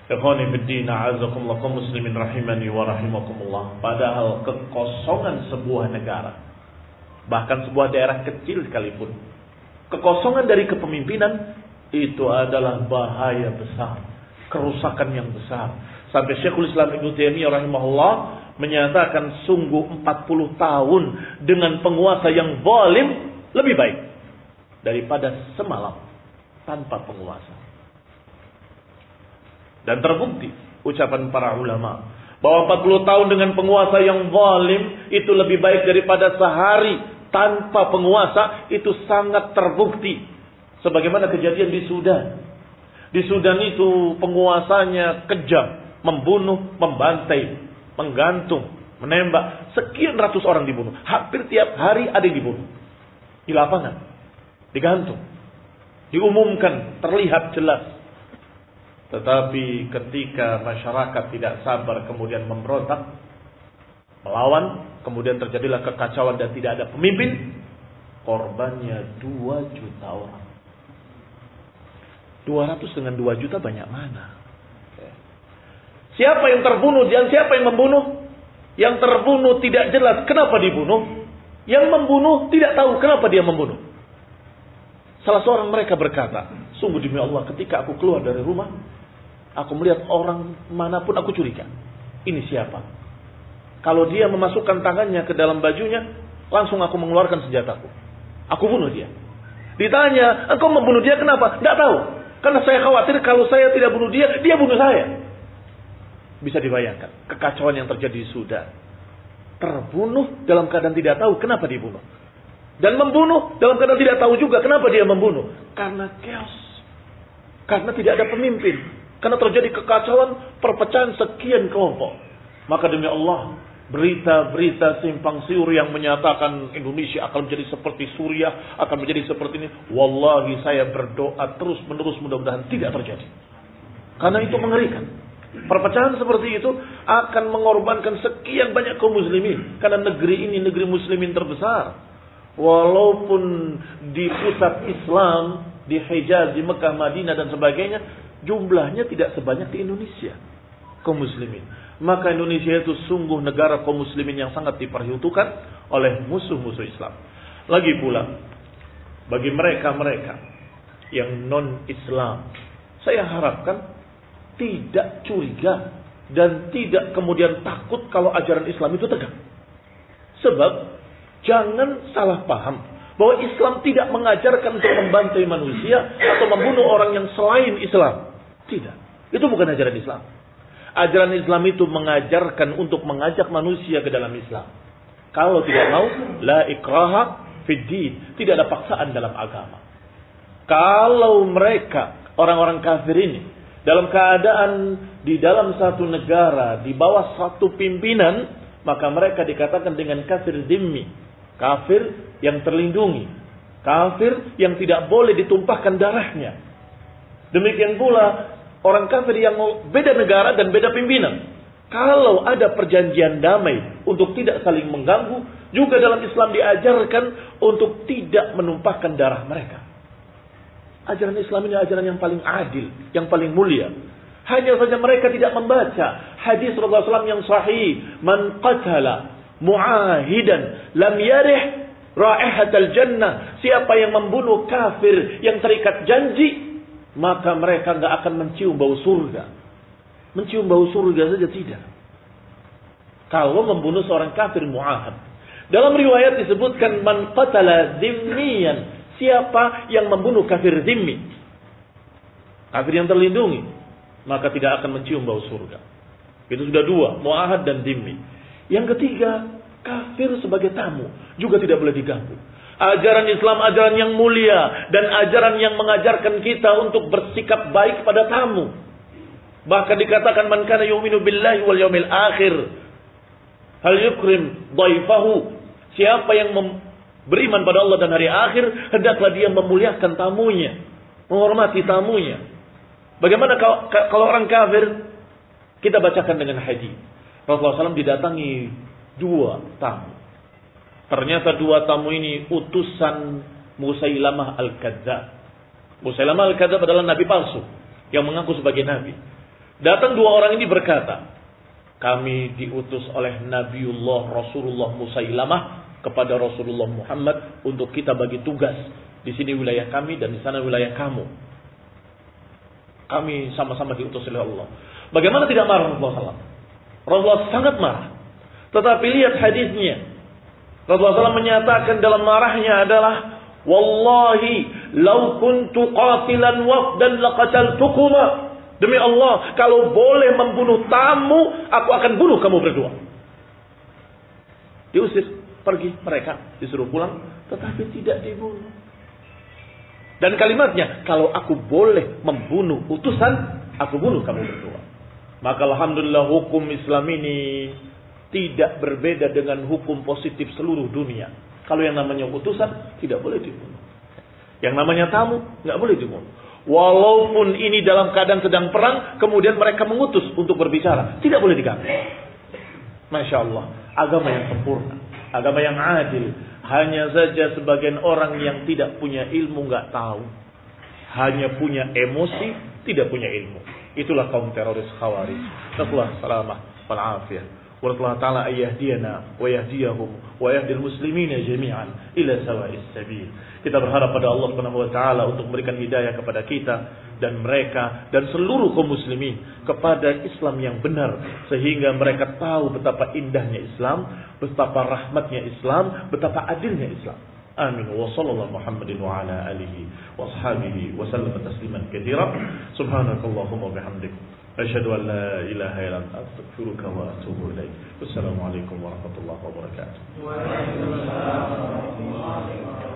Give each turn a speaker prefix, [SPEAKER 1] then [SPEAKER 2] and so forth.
[SPEAKER 1] Ikhwani fiddin, a'azakumullah kaum muslimin rahimani wa rahimakumullah. Padahal kekosongan sebuah negara, bahkan sebuah daerah kecil sekalipun, kekosongan dari kepemimpinan itu adalah bahaya besar, kerusakan yang besar. Sampai Syekhul Islam Ibnu Taimiyah rahimahullah menyatakan sungguh 40 tahun dengan penguasa yang zalim lebih baik daripada semalam tanpa penguasa. Dan terbukti ucapan para ulama bahwa 40 tahun dengan penguasa yang zalim itu lebih baik daripada sehari tanpa penguasa. Itu sangat terbukti. Sebagaimana kejadian di Sudan. Di Sudan itu penguasanya kejam, membunuh, membantai, menggantung, menembak. Sekian ratus orang dibunuh. Hampir tiap hari ada yang dibunuh. Di lapangan, digantung, diumumkan, terlihat jelas. Tetapi ketika masyarakat tidak sabar kemudian memberontak, melawan, kemudian terjadilah kekacauan dan tidak ada pemimpin, korbannya 2 juta orang. 200 dengan 2 juta banyak mana? Siapa yang terbunuh dan siapa yang membunuh? Yang terbunuh tidak jelas kenapa dibunuh. Yang membunuh tidak tahu kenapa dia membunuh. Salah seorang mereka berkata, sungguh demi Allah ketika aku keluar dari rumah, aku melihat orang manapun aku curiga. Ini siapa? Kalau dia memasukkan tangannya ke dalam bajunya, langsung aku mengeluarkan senjataku. Aku bunuh dia. Ditanya, engkau membunuh dia kenapa? Tidak tahu. Karena saya khawatir kalau saya tidak bunuh dia, dia bunuh saya. Bisa dibayangkan kekacauan yang terjadi di Sudan. Terbunuh dalam keadaan tidak tahu kenapa dibunuh. Dan membunuh dalam keadaan tidak tahu juga kenapa dia membunuh. Karena chaos. Karena tidak ada pemimpin. Karena terjadi kekacauan, perpecahan sekian kelompok. Maka demi Allah, berita-berita simpang siur yang menyatakan Indonesia akan menjadi seperti Suriah, akan menjadi seperti ini. Wallahi saya berdoa terus-menerus mudah-mudahan tidak terjadi. Karena itu mengerikan. Perpecahan seperti itu akan mengorbankan sekian banyak kaum muslimin. Karena negeri ini negeri muslimin terbesar. Walaupun di pusat Islam, di Hijaz, di Mekah, Madinah dan sebagainya, jumlahnya tidak sebanyak di Indonesia kaum muslimin. Maka Indonesia itu sungguh negara kaum muslimin yang sangat diperhitungkan oleh musuh-musuh Islam. Lagi pula bagi mereka-mereka yang non-Islam, saya harapkan tidak curiga dan tidak kemudian takut kalau ajaran Islam itu tegak. Sebab jangan salah paham bahwa Islam tidak mengajarkan untuk membantai manusia atau membunuh orang yang selain Islam. Tidak. Itu bukan ajaran Islam. Ajaran Islam itu mengajarkan untuk mengajak manusia ke dalam Islam. Kalau tidak mau, la ikraha fid din. Tidak ada paksaan dalam agama. Kalau mereka, orang-orang kafir ini, dalam keadaan di dalam satu negara, di bawah satu pimpinan, maka mereka dikatakan dengan kafir dhimmi. Kafir yang terlindungi. Kafir yang tidak boleh ditumpahkan darahnya. Demikian pula orang kafir yang beda negara dan beda pimpinan. Kalau ada perjanjian damai untuk tidak saling mengganggu, juga dalam Islam diajarkan untuk tidak menumpahkan darah mereka. Ajaran Islam ini ajaran yang paling adil, yang paling mulia. Hanya saja mereka tidak membaca hadis Rasulullah SAW yang sahih. Man qatala mu'ahidan lam yarih raihatal jannah. Siapa yang membunuh kafir yang terikat janji, maka mereka enggak akan mencium bau surga. Mencium bau surga saja tidak. Kalau membunuh seorang kafir mu'ahad. Dalam riwayat disebutkan man qatala dhimmiyan. Siapa yang membunuh kafir dhimmi, kafir yang terlindungi, maka tidak akan mencium bau surga. Itu sudah 2, mu'ahad dan dhimmi. Yang ketiga, kafir sebagai tamu juga tidak boleh diganggu. Ajaran Islam ajaran yang mulia dan ajaran yang mengajarkan kita untuk bersikap baik pada tamu. Bahkan dikatakan man kana yu'minu billahi wal yaumil akhir hal yukrim dhaifahu. Siapa yang beriman pada Allah dan hari akhir, hendaklah dia memuliakan tamunya, menghormati tamunya. Bagaimana kalau orang kafir? Kita bacakan dengan hadis. Rasulullah SAW didatangi 2 tamu. Ternyata 2 tamu ini utusan Musailamah Al-Kadzdzab. Musailamah Al-Kadzdzab adalah nabi palsu yang mengaku sebagai nabi. Datang dua orang ini berkata, kami diutus oleh Nabiullah Rasulullah Musailamah kepada Rasulullah Muhammad untuk kita bagi tugas. Di sini wilayah kami dan di sana wilayah kamu. Kami sama-sama diutus oleh Allah. Bagaimana tidak marah Rasulullah SAW? Rasulullah sangat marah. Tetapi lihat hadisnya. Rasulullah SAW menyatakan dalam marahnya adalah, Wallahi, lau kuntu qatilan wafdan laqataltukuma. Demi Allah, kalau boleh membunuh tamu, aku akan bunuh kamu berdua. Diusir, pergi mereka, disuruh pulang, tetapi tidak dibunuh. Dan kalimatnya, kalau aku boleh membunuh utusan, aku bunuh kamu berdua. Maka alhamdulillah hukum Islam ini tidak berbeda dengan hukum positif seluruh dunia. Kalau yang namanya utusan, tidak boleh dibunuh. Yang namanya tamu, nggak boleh dibunuh. Walaupun ini dalam keadaan sedang perang, kemudian mereka mengutus untuk berbicara, tidak boleh diganggu. Masya Allah, agama yang sempurna, agama yang adil. Hanya saja sebagian orang yang tidak punya ilmu nggak tahu, hanya punya emosi, tidak punya ilmu. Itulah kaum teroris Khawarij. Nasallahu salamah wal afiyah. Wa Allah Ta'ala ayyahdiyana wa yahdiyahum wa yahdil muslimina jami'an ila sawa'is sabil. Kita berharap pada Allah Subhanahu wa taala untuk memberikan hidayah kepada kita dan mereka dan seluruh kaum muslimin kepada Islam yang benar, sehingga mereka tahu betapa indahnya Islam, betapa rahmatnya Islam, betapa adilnya Islam. Amin. Wa sallallahu Muhammadin wa ala alihi wa ashabihi wa sallam tasliman katsira. Subhanakallahumma wa bihamdik, asyhadu an la ilaha illa anta, astaghfiruka wa atubu ilaik. Wassalamu alaikum warahmatullahi wabarakatuh.